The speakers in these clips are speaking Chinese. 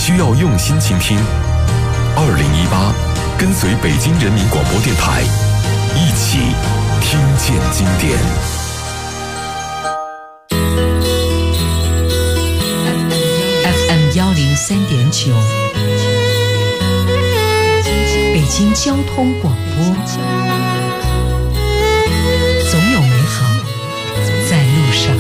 需要用心倾听。2018，跟随北京人民广播电台，一起听见经典。 FM103.9，北京交通广播，总有美好在路上。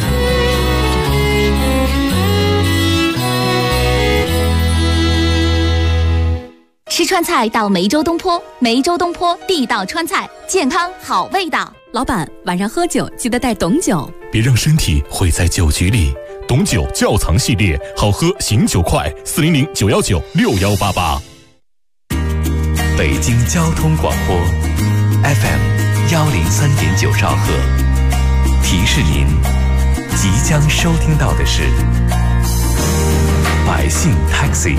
吃川菜到梅州东坡，梅州东坡地道川菜，健康好味道。 老板，晚上喝酒记得带董酒， 别让身体毁在酒局里。董酒窖藏系列，好喝醒酒快，400-919-6188。 北京交通广播 FM103.9兆赫，提示您即将收听到的是百姓 Taxi。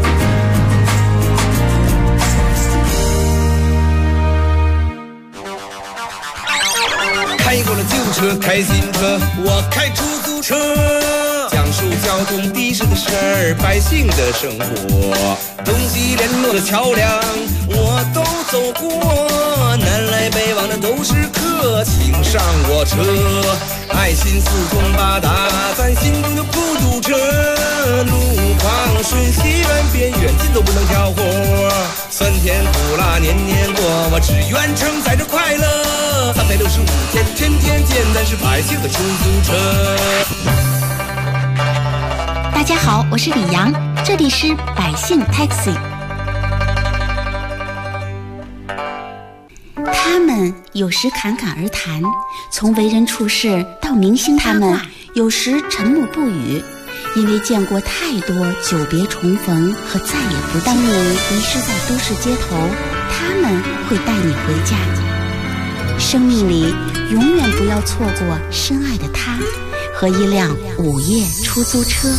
开过了旧车，开新车，我开出租车，讲述交通的士的事儿，百姓的生活，东西联络的桥梁我都走过，南来北往的都是客，请上我车，爱心四通八达，咱心中就不堵车，路况顺西远边远近都不能挑活，酸甜苦辣年年过，我只愿承载着快乐，365天天天见，咱是百姓的出租车。 大家好，我是李阳，这里是百姓 Taxi。 他们有时侃侃而谈，从为人处事到明星他们有时沉默不语，因为见过太多久别重逢和再也不当你迷失在都市街头，他们会带你回家。生命里永远不要错过深爱的他和一辆午夜出租车。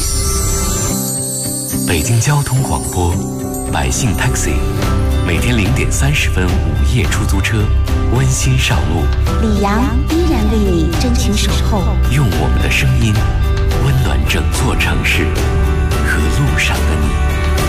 北京交通广播百姓 Taxi， 每天0点30分午夜出租车温馨上路， 李阳依然为你真情守候， 用我们的声音温暖整座城市和路上的你。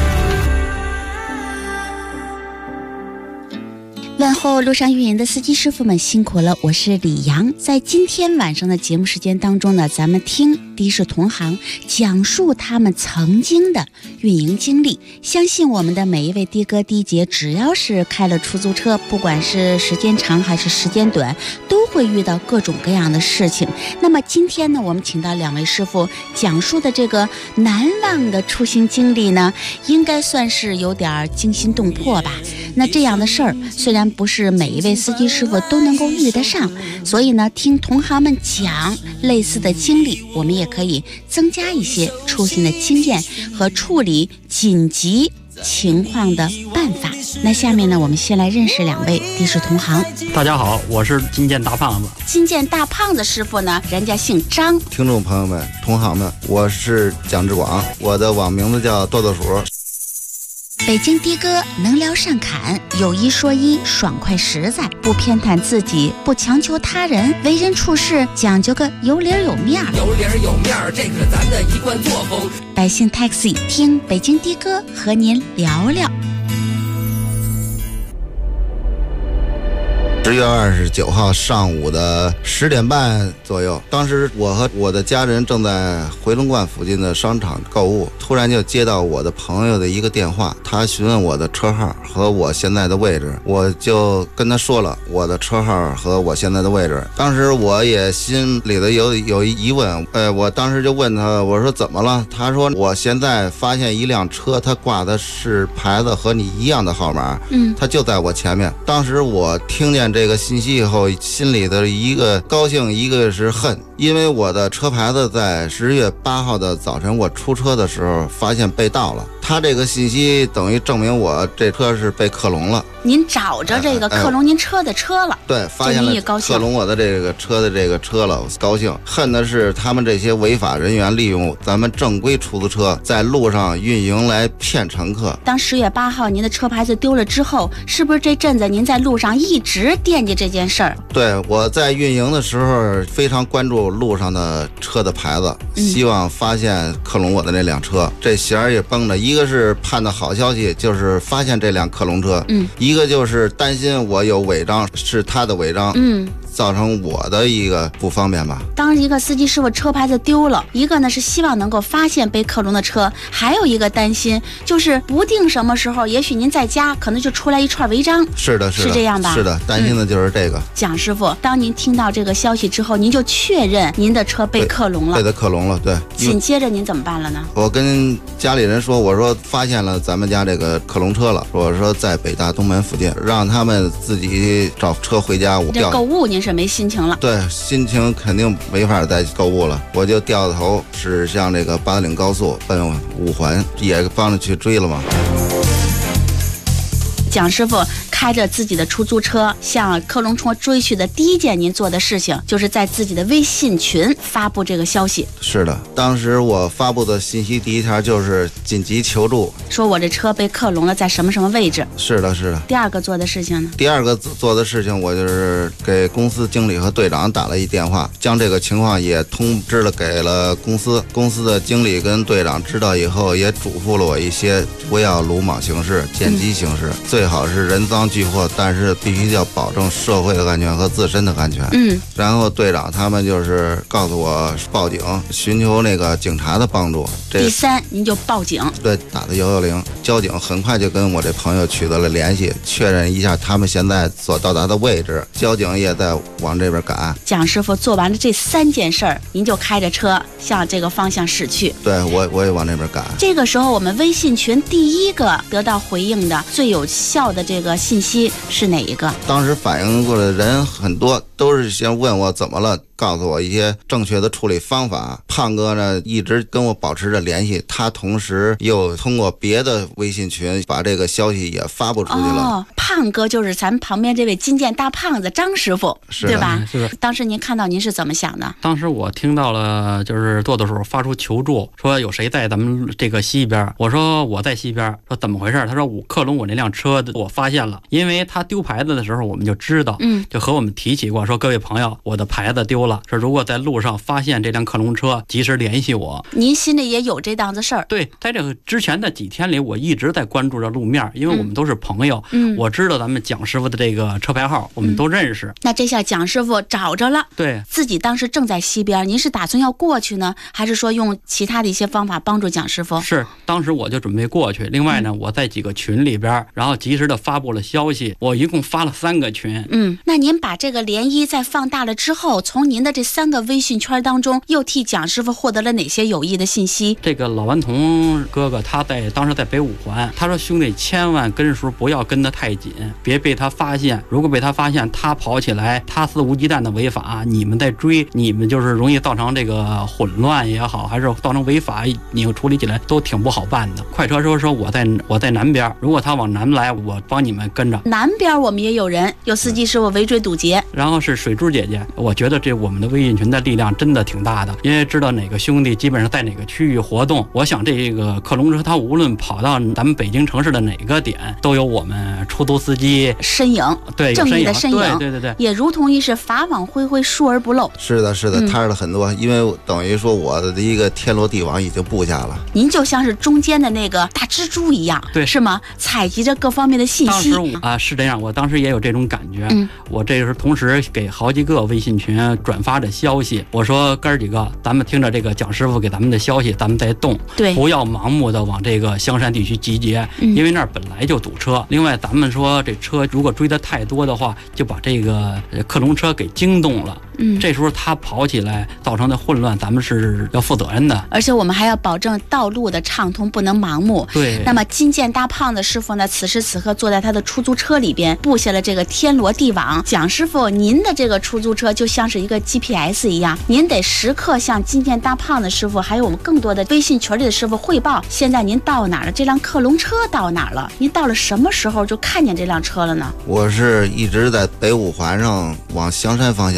问候路上运营的司机师傅们辛苦了，我是李阳。在今天晚上的节目时间当中呢，咱们听的士同行讲述他们曾经的运营经历。相信我们的每一位的哥的姐，只要是开了出租车，不管是时间长还是时间短，都会遇到各种各样的事情。那么今天呢，我们请到2位师傅讲述的这个难忘的出行经历呢，应该算是有点惊心动魄吧。那这样的事儿虽然不是每一位司机师傅都能够遇得上，所以呢，听同行们讲类似的经历，我们也可以增加一些出行的经验和处理紧急情况的办法。那下面呢，我们先来认识2位的士同行。 大家好，我是金剑大胖子。 金剑大胖子师傅呢，人家姓张。 听众朋友们、同行们，我是蒋志广，我的网名字叫豆豆鼠。 北京的哥能聊善侃，有一说一，爽快实在，不偏袒自己，不强求他人，为人处事讲究个有理有面儿。 有理有面儿，这可是咱的一贯作风。 百姓 Taxi 听北京的哥和您聊聊。 10月29号上午的10点半左右，当时我和我的家人正在回龙观附近的商场购物，突然就接到我的朋友的一个电话，他询问我的车号和我现在的位置，我就跟他说了我的车号和我现在的位置。当时我也心里头有疑问，我当时就问他，我说怎么了？他说我现在发现一辆车，他挂的是牌子和你一样的号码，他就在我前面。当时我听见这个信息以后，心里的一个高兴，一个是恨，因为我的车牌子在10月8号的早晨我出车的时候发现被盗了，他这个信息等于证明我这车是被克隆了。 您找着这个克隆您车的车了， 对，发现了克隆我的这个车的这个车了，我高兴。恨的是他们这些违法人员利用咱们正规出租车在路上运营来骗乘客。 当10月8号您的车牌子丢了之后，是不是这阵子您在路上一直惦记这件事儿？ 对，我在运营的时候非常关注住路上的车的牌子，希望发现克隆我的那辆车。这弦儿也绷着，一个是盼的好消息，就是发现这辆克隆车，一个就是担心我有违章，是他的违章，造成我的一个不方便吧。 当一个司机师傅车牌子丢了，一个呢是希望能够发现被克隆的车，还有一个担心就是不定什么时候，也许您在家可能就出来一串违章。 是的， 是这样吧？ 是的，担心的就是这个。 蒋师傅，当您听到这个消息之后，您就确认您的车被克隆了， 被他克隆了，对。 紧接着您怎么办了呢？ 我跟家里人说，我说发现了咱们家这个克隆车了，我说在北大东门附近，让他们自己找车回家。我这购物您是没心情了？ 对，心情肯定没法再购物了，我就掉头驶向这个八达岭高速奔五环，也帮着去追了嘛。 蒋师傅开着自己的出租车向克隆车追去的第一件您做的事情，就是在自己的微信群发布这个消息。 是的，当时我发布的信息第一条就是紧急求助， 说我这车被克隆了，在什么什么位置。 是的，是的。 第二个做的事情呢？ 第二个做的事情，我就是给公司经理和队长打了一电话，将这个情况也通知了给了公司。公司的经理跟队长知道以后，也嘱咐了我一些，不要鲁莽行事，见机行事，最好是人赃俱获，但是必须要保证社会的安全和自身的安全。然后队长他们就是告诉我报警，寻求那个警察的帮助。 第三，您就报警。 对，打的110，交警很快就跟我这朋友取得了联系，确认一下他们现在所到达的位置，交警也在往这边赶。 蒋师傅做完了这3件事儿，您就开着车向这个方向驶去。 对，我也往那边赶。 这个时候，我们微信群第一个得到回应的、最有效的这个信息是哪一个？ 当时反应过来的人很多，都是先问我怎么了，告诉我一些正确的处理方法。胖哥呢一直跟我保持着联系，他同时又通过别的微信群把这个消息也发布出去了。 胖哥就是咱们旁边这位金剑大胖子张师傅，对吧？ 是。 当时您看到您是怎么想的？ 当时我听到了，就是做的时候发出求助，说有谁在咱们这个西边。我说我在西边，说怎么回事？他说我克隆我那辆车我发现了，因为他丢牌子的时候我们就知道，就和我们提起过，说各位朋友，我的牌子丢了，说如果在路上发现这辆克隆车，及时联系我。 您心里也有这档子事儿？ 对，在这个之前的几天里，我一直在关注着路面，因为我们都是朋友，我知道咱们蒋师傅的这个车牌号，我们都认识。 那这下蒋师傅找着了， 对， 自己当时正在西边，您是打算要过去呢，还是说用其他的一些方法帮助蒋师傅？ 是，当时我就准备过去。另外呢，我在几个群里边，然后及时的发布了消息，我一共发了3个群。 那您把这个涟漪再放大了之后，从您的这3个微信圈当中，又替蒋师傅获得了哪些有益的信息？ 这个老顽童哥哥他当时在北五环，他说兄弟千万跟时候不要跟得太紧，别被他发现，如果被他发现，他跑起来，他肆无忌惮的违法，你们在追，你们就是容易造成这个混乱也好，还是造成违法，你处理起来都挺不好办的。快车说我在南边，如果他往南来，我帮你们跟着。 南边我们也有人，有司机师傅围追堵截。 然后是水珠姐姐，我觉得这我们的微信群的力量真的挺大的，因为知道哪个兄弟基本上在哪个区域活动。我想这个克隆车，它无论跑到咱们北京城市的哪个点，都有我们出租司机身影， 对， 正义的身影， 对， 也如同于是法网恢恢，疏而不漏。 是的，踏实了很多，因为等于说我的一个天罗地网已经布下了。 您就像是中间的那个大蜘蛛一样， 对， 是吗？采集着各方面的信息。 当时是这样，我当时也有这种感觉。我这时同时给好几个微信群转发着消息，我说哥儿几个，咱们听着这个蒋师傅给咱们的消息，咱们再动， 对， 不要盲目的往这个香山地区集结，因为那儿本来就堵车。另外，咱们说这车如果追得太多的话，就把这个克隆车给惊动了。这时候他跑起来造成的混乱，咱们是要负责任的。 而且我们还要保证道路的畅通，不能盲目。 对。 那么金剑大胖子师傅呢，此时此刻坐在他的出租车里边，布下了这个天罗地网。蒋师傅，您的这个出租车就像是一个 GPS 一样，您得时刻向金剑大胖子师傅，还有我们更多的微信群里的师傅汇报，现在您到哪儿了？这辆克隆车到哪儿了？您到了什么时候就看见这辆车了呢？ 我是一直在北五环上往香山方向，因为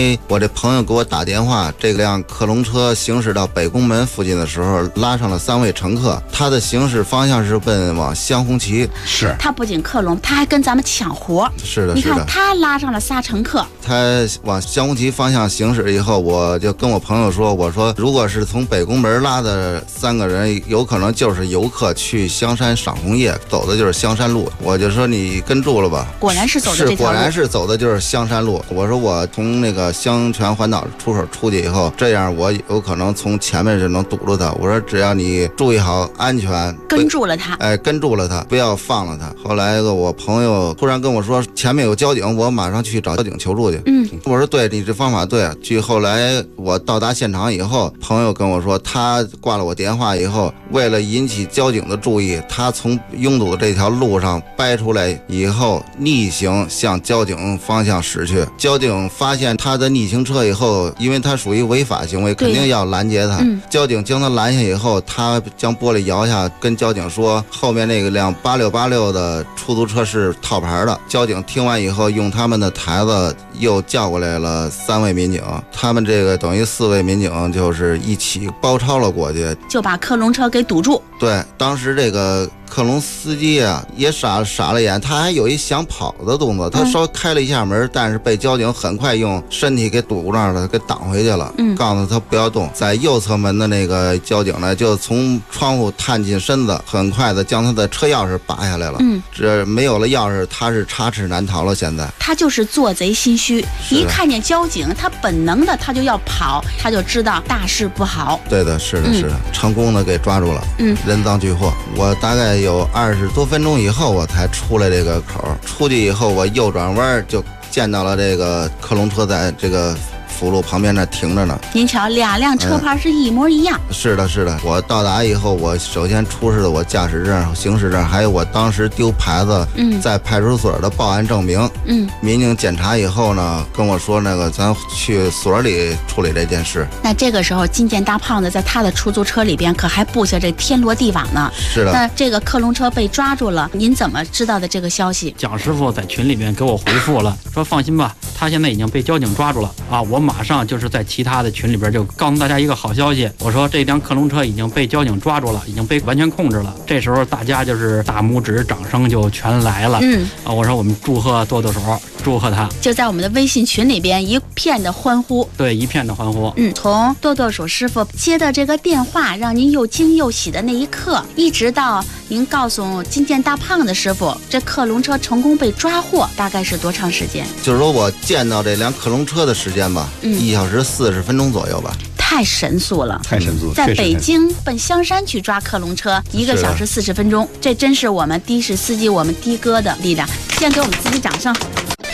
为我这朋友给我打电话，这辆客隆车行驶到北宫门附近的时候，拉上了3位乘客，他的行驶方向是奔往香红旗。 是， 他不仅克隆，他还跟咱们抢活。 是的， 你看他拉上了仨乘客， 他往香红旗方向行驶以后，我就跟我朋友说，我说如果是从北宫门拉的3个人，有可能就是游客去香山赏红叶，走的就是香山路。我就说你跟住了吧， 果然是走的这条路， 果然是走的就是香山路。我说我从那个香泉环岛出口出去以后，这样我有可能从前面就能堵住他。我说只要你注意好安全， 跟住了他， 跟住了他，不要放了他。后来我朋友突然跟我说前面有交警，我马上去找交警求助去。我说对，你这方法对。据后来我到达现场以后，朋友跟我说，他挂了我电话以后，为了引起交警的注意，他从拥堵的这条路上掰出来以后，逆行向交警方向驶去。交警发现他的逆行车以后，因为他属于违法行为，肯定要拦截他。交警将他拦下以后，他将玻璃摇下，跟交警说后面那个辆8686的出租车是套牌的。交警听完以后，用他们的台子又叫过来了3位民警，他们这个等于4位民警就是一起包抄了过去， 就把克隆车给堵住。 对，当时这个克隆司机啊也傻了眼，他还有一想跑的动作，他稍微开了一下门，但是被交警很快用身体给堵上了，给挡回去了。告诉他不要动。在右侧门的那个交警呢，就从窗户探进身子，很快的将他的车钥匙拔下来了。这没有了钥匙，他是插翅难逃了。现在他就是做贼心虚，一看见交警，他本能的他就要跑，他就知道大事不好。 对的，是的，是的，成功的给抓住了。人赃俱获。我大概有20多分钟以后，我才出来这个口。出去以后，我右转弯就见到了这个克隆车在这个辅路旁边那停着呢。 您瞧，2辆车牌是一模一样。 是的，是的。我到达以后，我首先出示了我驾驶证、行驶证，还有我当时丢牌子在派出所的报案证明。民警检查以后呢，跟我说那个咱去所里处理这件事。 那这个时候，金健大胖子在他的出租车里边可还布下这天罗地网呢。 是的。 那这个克隆车被抓住了，您怎么知道的这个消息？ 蒋师傅在群里面给我回复了，说放心吧，他现在已经被交警抓住了啊！我马上就是在其他的群里边就告诉大家一个好消息，我说这辆克隆车已经被交警抓住了，已经被完全控制了。这时候大家就是大拇指掌声就全来了。我说我们祝贺剁剁手，祝贺他。 就在我们的微信群里边一片的欢呼。 对，一片的欢呼。 从剁剁手师傅接的这个电话让您又惊又喜的那一刻，一直到您告诉金健大胖的师傅这克隆车成功被抓获，大概是多长时间？ 就是说我见到这辆克隆车的时间吧，1小时40分钟左右吧。 太神速了， 太神速了！ 在北京奔香山去抓克隆车，1个小时40分钟，这真是我们的士司机，我们的哥的力量。先给我们自己掌声。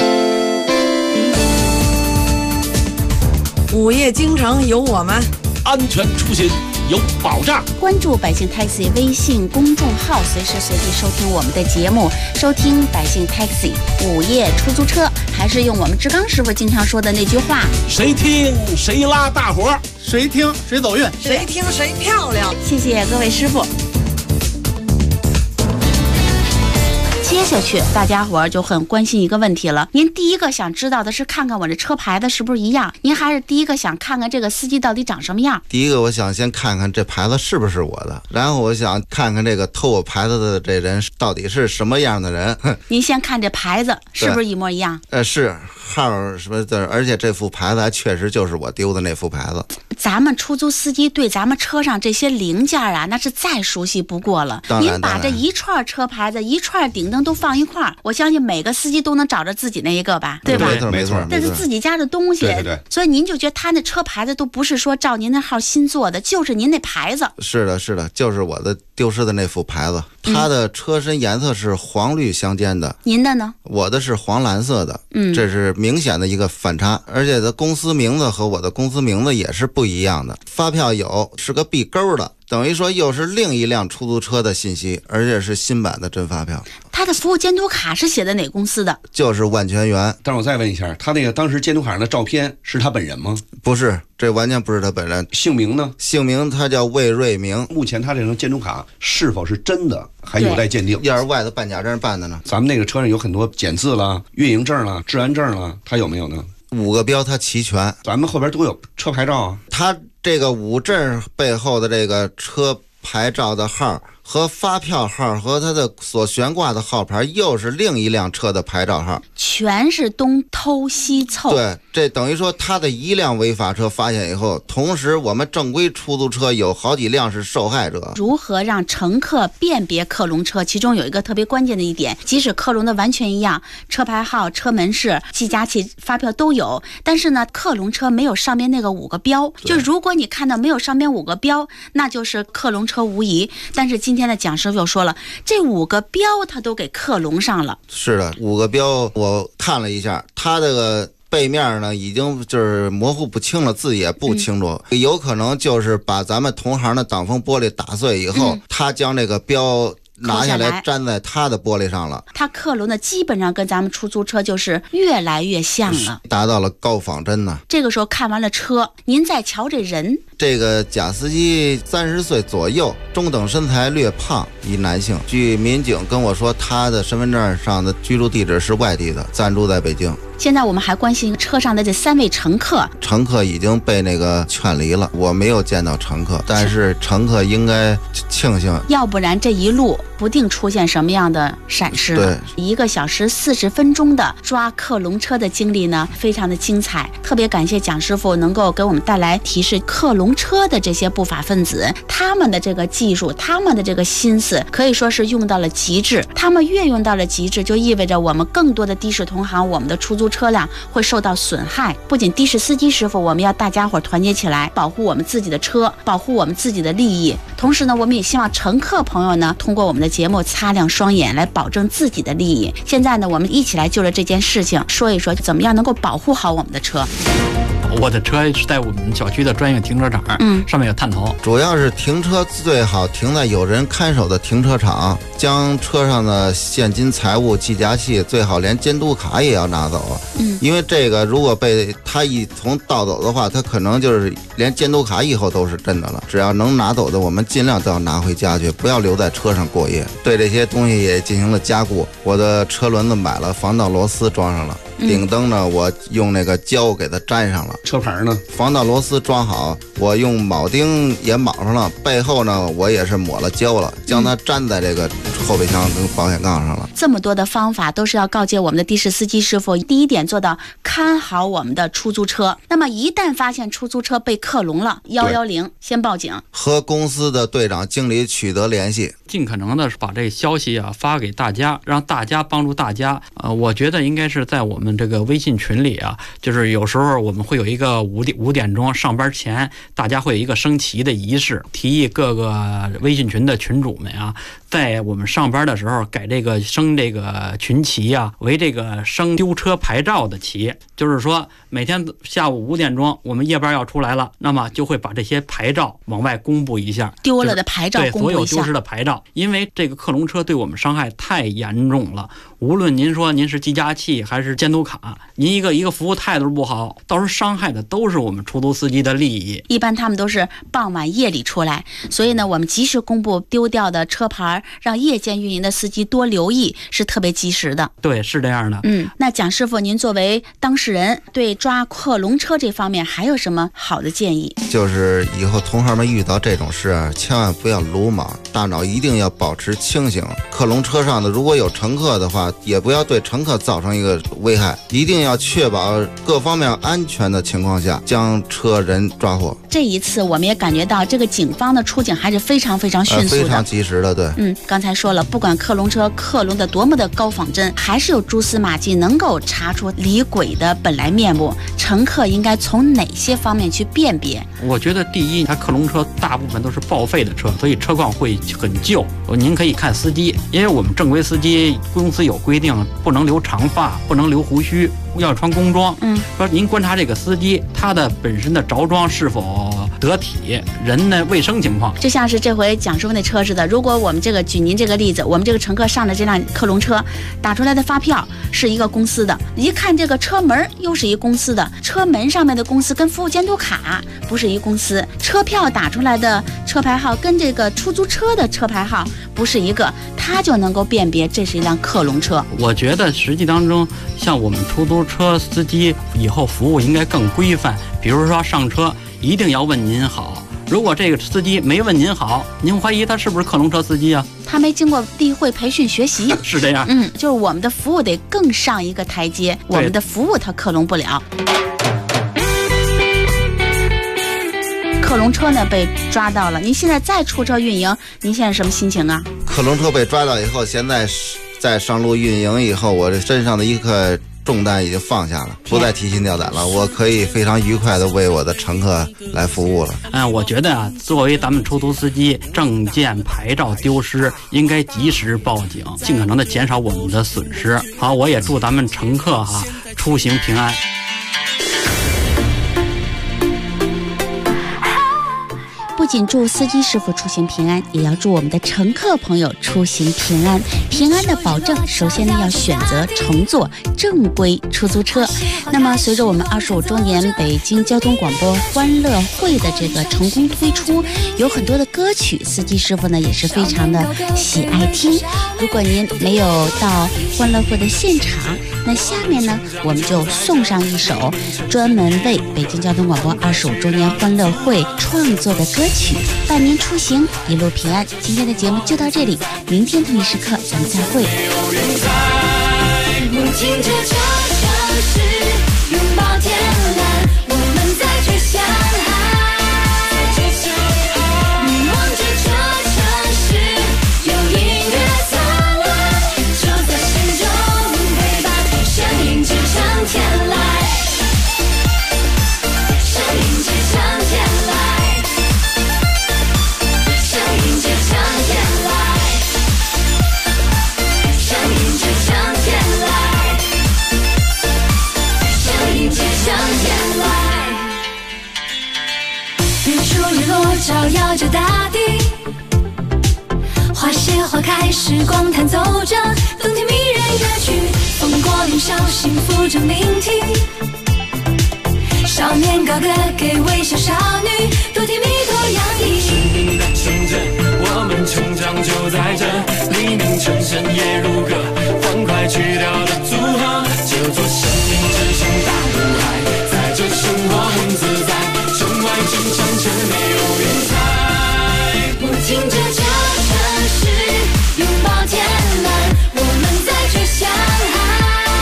午夜京城有我们， 安全出行有保障。 关注百姓 Taxi 微信公众号，随时随地收听我们的节目，收听百姓 Taxi 午夜出租车。还是用我们志刚师傅经常说的那句话： 谁听谁拉大伙， 谁听谁走运， 谁听谁漂亮。 谢谢各位师傅。接下去大家伙儿就很关心一个问题了，您第一个想知道的是看看我这车牌子是不是一样，您还是第一个想看看这个司机到底长什么样？ 第一个我想先看看这牌子是不是我的，然后我想看看这个偷我牌子的这人到底是什么样的人。 您先看这牌子是不是一模一样？ 是号什么的，而且这副牌子还确实就是我丢的那副牌子。 咱们出租司机对咱们车上这些零件啊，那是再熟悉不过了。您把这一串车牌子、一串顶灯都放一块儿，我相信每个司机都能找着自己那一个吧，对吧？ 没错， 这是自己家的东西， 对。 所以您就觉得他那车牌子都不是说照您那号新做的，就是您那牌子。 是的，就是我的丢失的那副牌子。它的车身颜色是黄绿相间的， 您的呢？ 我的是黄蓝色的，这是明显的一个反差，而且的公司名字和我的公司名字也是不一样的。发票有是个 B 勾的，等于说又是另一辆出租车的信息，而且是新版的真发票。 他的服务监督卡是写的哪公司的？ 就是万全源。 但是我再问一下，他那个当时监督卡上的照片是他本人吗？ 不是，这完全不是他本人。 姓名呢？ 姓名他叫魏瑞明。 目前他这张监督卡是否是真的还有待鉴定。 要是外头办假证办的呢？ 咱们那个车上有很多检字了、运营证了、治安证了，他有没有呢？ 5个标它齐全， 咱们后边都有车牌照啊。 它这个5证背后的这个车牌照的号和发票号和它的所悬挂的号牌又是另一辆车的牌照号， 全是东偷西凑。 对，这等于说他的一辆违法车发现以后，同时我们正规出租车有好几辆是受害者。 如何让乘客辨别克隆车？其中有一个特别关键的一点，即使克隆的完全一样，车牌号、车门市、计价器、发票都有，但是呢，克隆车没有上面那个5个标。就如果你看到没有上面5个标，那就是克隆车无疑。但是今天的蒋师傅又说了，这5个标他都给克隆上了。 是的，5个标我看了一下，他这个背面呢已经就是模糊不清了，字也不清楚，有可能就是把咱们同行的挡风玻璃打碎以后，他将这个标拿下来粘在他的玻璃上了。他克隆的基本上跟咱们出租车就是越来越像了， 达到了高仿真呢。 这个时候看完了车，您再瞧这人， 这个贾司机30岁左右，中等身材，略胖，一男性。据民警跟我说，他的身份证上的居住地址是外地的，暂住在北京。 现在我们还关心车上的这3位乘客， 乘客已经被那个劝离了，我没有见到乘客，但是乘客应该庆幸， 要不然这一路不定出现什么样的闪失。 对 ，1个小时40分钟的抓克隆车的经历呢，非常的精彩。特别感谢蒋师傅能够给我们带来提示克隆车的这些不法分子，他们的这个技术，他们的这个心思，可以说是用到了极致。他们越用到了极致，就意味着我们更多的的士同行，我们的出租车辆会受到损害。不仅的士司机师傅，我们要大家伙团结起来，保护我们自己的车，保护我们自己的利益。同时呢，我们也希望乘客朋友呢，通过我们的节目擦亮双眼，来保证自己的利益。现在呢，我们一起来就着这件事情说一说，怎么样能够保护好我们的车。 我的车是在我们小区的专业停车场，上面有探头。 主要是停车最好停在有人看守的停车场，将车上的现金财物、计价器，最好连监督卡也要拿走。因为这个如果被他一从盗走的话，他可能就是连监督卡以后都是真的了。只要能拿走的，我们尽量都要拿回家去，不要留在车上过夜。对这些东西也进行了加固，我的车轮子买了防盗螺丝装上了。顶灯呢，我用那个胶给它粘上了。 车牌呢， 防盗螺丝装好，我用铆钉也铆上了。背后呢，我也是抹了胶了，将它粘在这个后备箱跟保险杠上了。 这么多的方法都是要告诫我们的的士司机师傅，第一点做到看好我们的出租车。那么一旦发现出租车被克隆了，110先报警， 和公司的队长、经理取得联系， 尽可能的把这个消息啊发给大家，让大家帮助大家。我觉得应该是在我们这个微信群里啊，就是有时候我们会有一个5点钟上班前，大家会有一个升旗的仪式，提议各个微信群的群主们啊，在我们上班的时候改这个升这个群旗啊为这个升丢车牌照的旗，就是说每天下午5点钟我们夜班要出来了，那么就会把这些牌照往外公布一下， 丢了的牌照公布一下， 对所有丢失的牌照。因为这个克隆车对我们伤害太严重了，无论您说您是计价器还是监督卡，您一个服务态度不好，到时候伤害的都是我们出租司机的利益。 一般他们都是傍晚夜里出来，所以呢，我们及时公布丢掉的车牌，让夜间运营的司机多留意，是特别及时的。 对，是这样的。 那蒋师傅，您作为当事人，对抓克隆车这方面还有什么好的建议？ 就是以后同行们遇到这种事啊，千万不要鲁莽，大脑一定要保持清醒。克隆车上的如果有乘客的话，也不要对乘客造成一个危害，一定要确保各方面安全的情况下将车人抓获。 这一次我们也感觉到这个警方的出警还是非常非常迅速的， 非常及时的。对， 刚才说了，不管克隆车克隆的多么的高仿真，还是有蛛丝马迹能够查出李鬼的本来面目。乘客应该从哪些方面去辨别？ 我觉得第一，它克隆车大部分都是报废的车，所以车况会很旧。您可以看司机，因为我们正规司机公司有规定，不能留长发，不能留胡须，要穿工装。说您观察这个司机，他的本身的着装是否得体，人的卫生情况。 就像是这回蒋师傅那车似的，如果我们这个举您这个例子，我们这个乘客上的这辆客隆车打出来的发票是一个公司的，一看这个车门又是一公司的，车门上面的公司跟服务监督卡不是一公司，车票打出来的车牌号跟这个出租车的车牌号不是一个，他就能够辨别这是一辆客隆车。 我觉得实际当中，像我们出租车司机以后服务应该更规范，比如说上车一定要问您好，如果这个司机没问您好，您怀疑他是不是客隆车司机啊？ 他没经过例会培训学习是这样。 就是我们的服务得更上一个台阶，我们的服务他克隆不了。客隆车呢被抓到了，您现在再出车运营，您现在什么心情啊？ 客隆车被抓到以后，现在在上路运营以后，我这身上的一颗重担已经放下了，不再提心吊胆了，我可以非常愉快的为我的乘客来服务了。 我觉得啊，作为咱们出租司机，证件牌照丢失应该及时报警，尽可能的减少我们的损失。好，我也祝咱们乘客出行平安。 不仅祝司机师傅出行平安，也要祝我们的乘客朋友出行平安。平安的保证，首先呢要选择乘坐正规出租车。那么随着我们25周年北京交通广播欢乐会的这个成功推出，有很多的歌曲，司机师傅呢也是非常的喜爱听。如果您没有到欢乐会的现场，那下面呢我们就送上一首专门为北京交通广播25周年欢乐会创作的歌曲，伴您出行一路平安。今天的节目就到这里，明天同一时刻咱们再会。 母亲这城市拥抱天蓝，我们再去相爱。你望着这城市有音乐灿烂，就在心中陪伴，声音直上天来，声音直上天来，声音直上天来，声音直上天来，声音直上天来。日出日落照耀着大地，花谢花开时光弹奏着动听迷人乐曲，风过云霄幸福正聆听，少年高歌给微笑少女，多甜蜜多洋溢。生命的城镇，我们成长就在这，黎明晨晨夜如歌，欢快曲调的组合，这座生命之声大陆海，在这生活很自在，城外城墙却没有云彩。我听着这城市拥抱天蓝，我们再去相爱。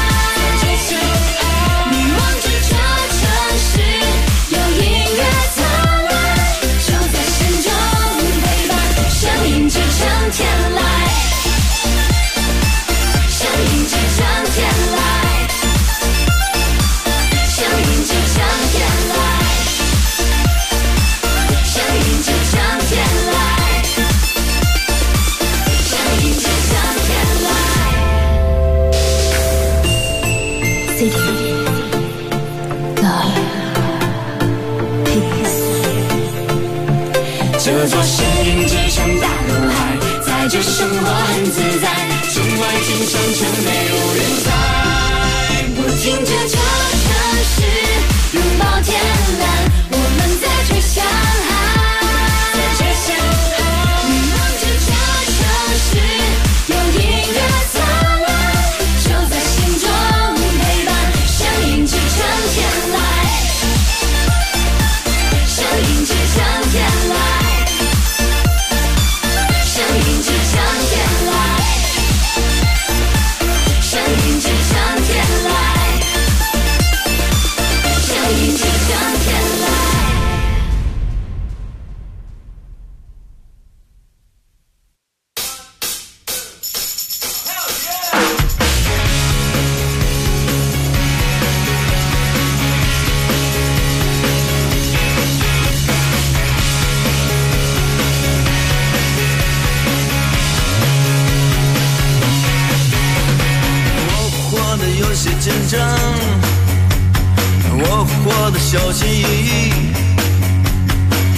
你望着这城市有音乐灿烂，就在心中陪伴，声音直上天来，声音直上天来，声音直上天来，声音直上天来，声音直上天来。City Love Peace， 这座声音直上大陆海，在这生活很自在，城外城上却没有人在。我听着这城市拥抱天蓝，我们再去相爱。你望着这城市有音乐灿烂，就在心中陪伴，声音直上天来，声音直上天来，声音直上天来，声音直上天来，声音直上天来。 有些紧张，我活得小心翼翼，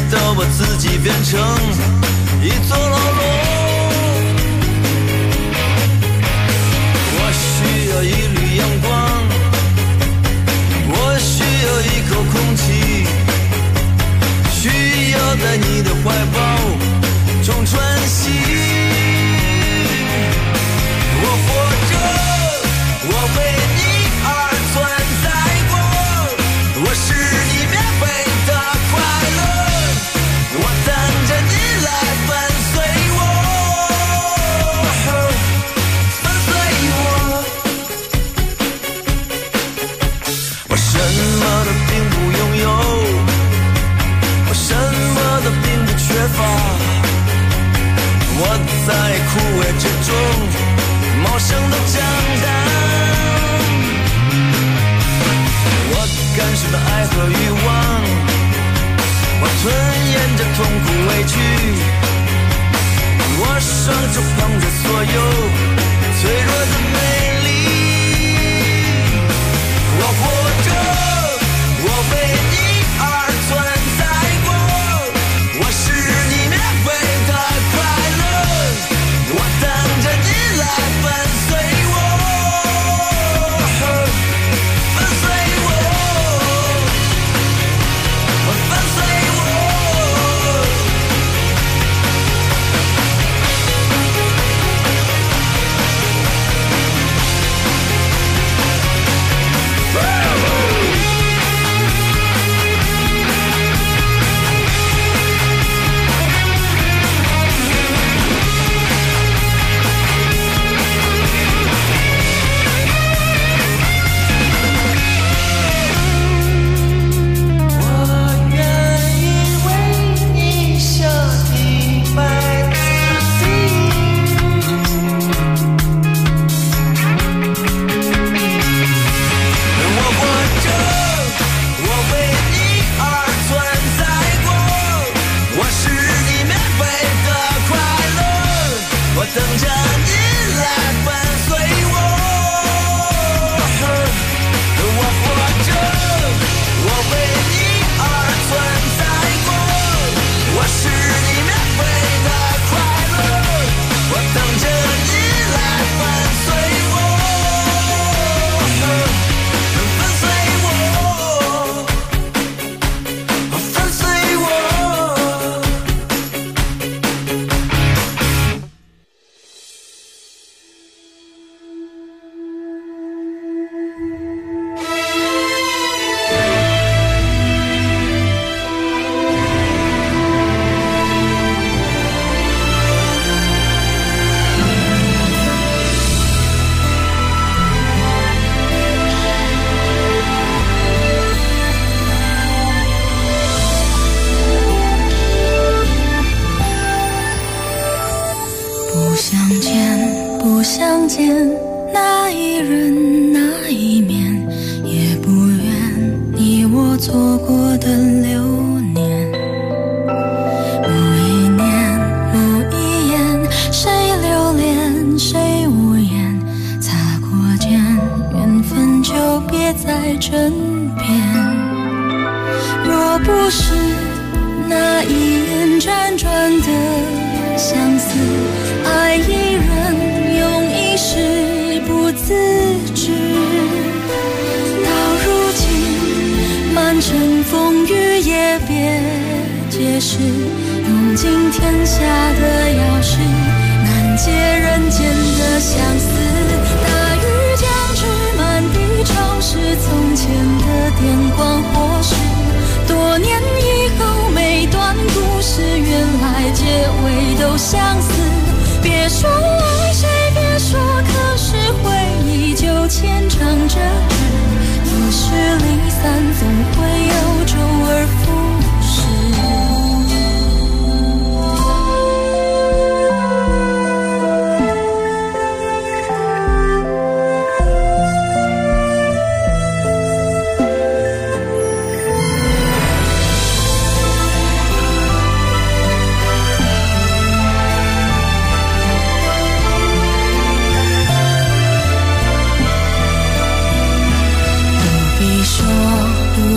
到把自己变成一座牢笼。我需要一缕阳光，我需要一口空气，需要在你的怀抱中喘息。我活着，我为你而存在过，我是你免费的快乐，我等着你来伴随我，伴随我。我什么都并不拥有，我什么都并不缺乏，我在枯萎之中茂盛的长大。我感受到爱和欲望，我吞咽着痛苦委屈，我双手捧着所有脆弱的美丽。我活着，我为你而存在过，我是你免费的快乐，我等着你来伴随我，伴随我，伴随我。等着你来伴随我，我活着，我为你而存在过，我是你免费的快乐，我等着你来伴随我，伴随我，伴随我。 不相见，那一人那一面，也不愿你我错过的流年。某一年某一眼，谁留恋谁无言，擦过肩，缘分就别在枕边。若不是那一眼辗转的相思，爱一人用一世不自知，到如今满城风雨也别解释，用尽天下的钥匙，难解人间的相思。大雨将至，满地潮湿，从前的电光火石，多年以后每段故事，原来结尾都相似。别说爱谁，别说可是，回忆就牵肠着纸，一时离散总会有周而复始。不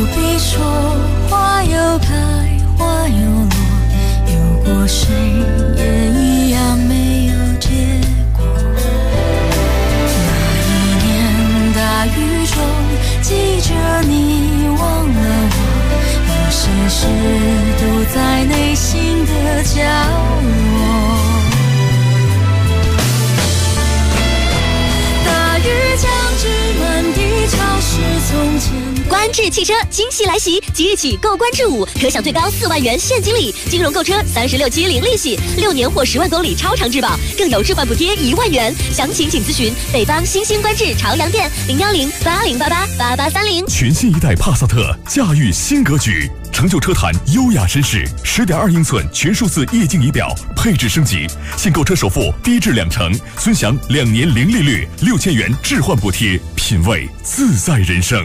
观致汽车惊喜来袭，即日起购观致5可享最高4万元现金礼，金融购车36期零利息，6年或10万公里超长质保，更有置换补贴1万元。详情请咨询北方新兴观致朝阳店01080888830。 全新一代帕萨特驾驭新格局，成就车坛优雅绅士，10.2英寸全数字液晶仪表，配置升级，现购车首付低至2成，尊享2年零利率，6000元置换补贴，品味自在人生。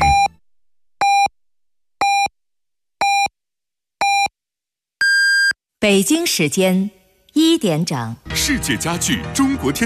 北京时间1点整， 世界家具中国天。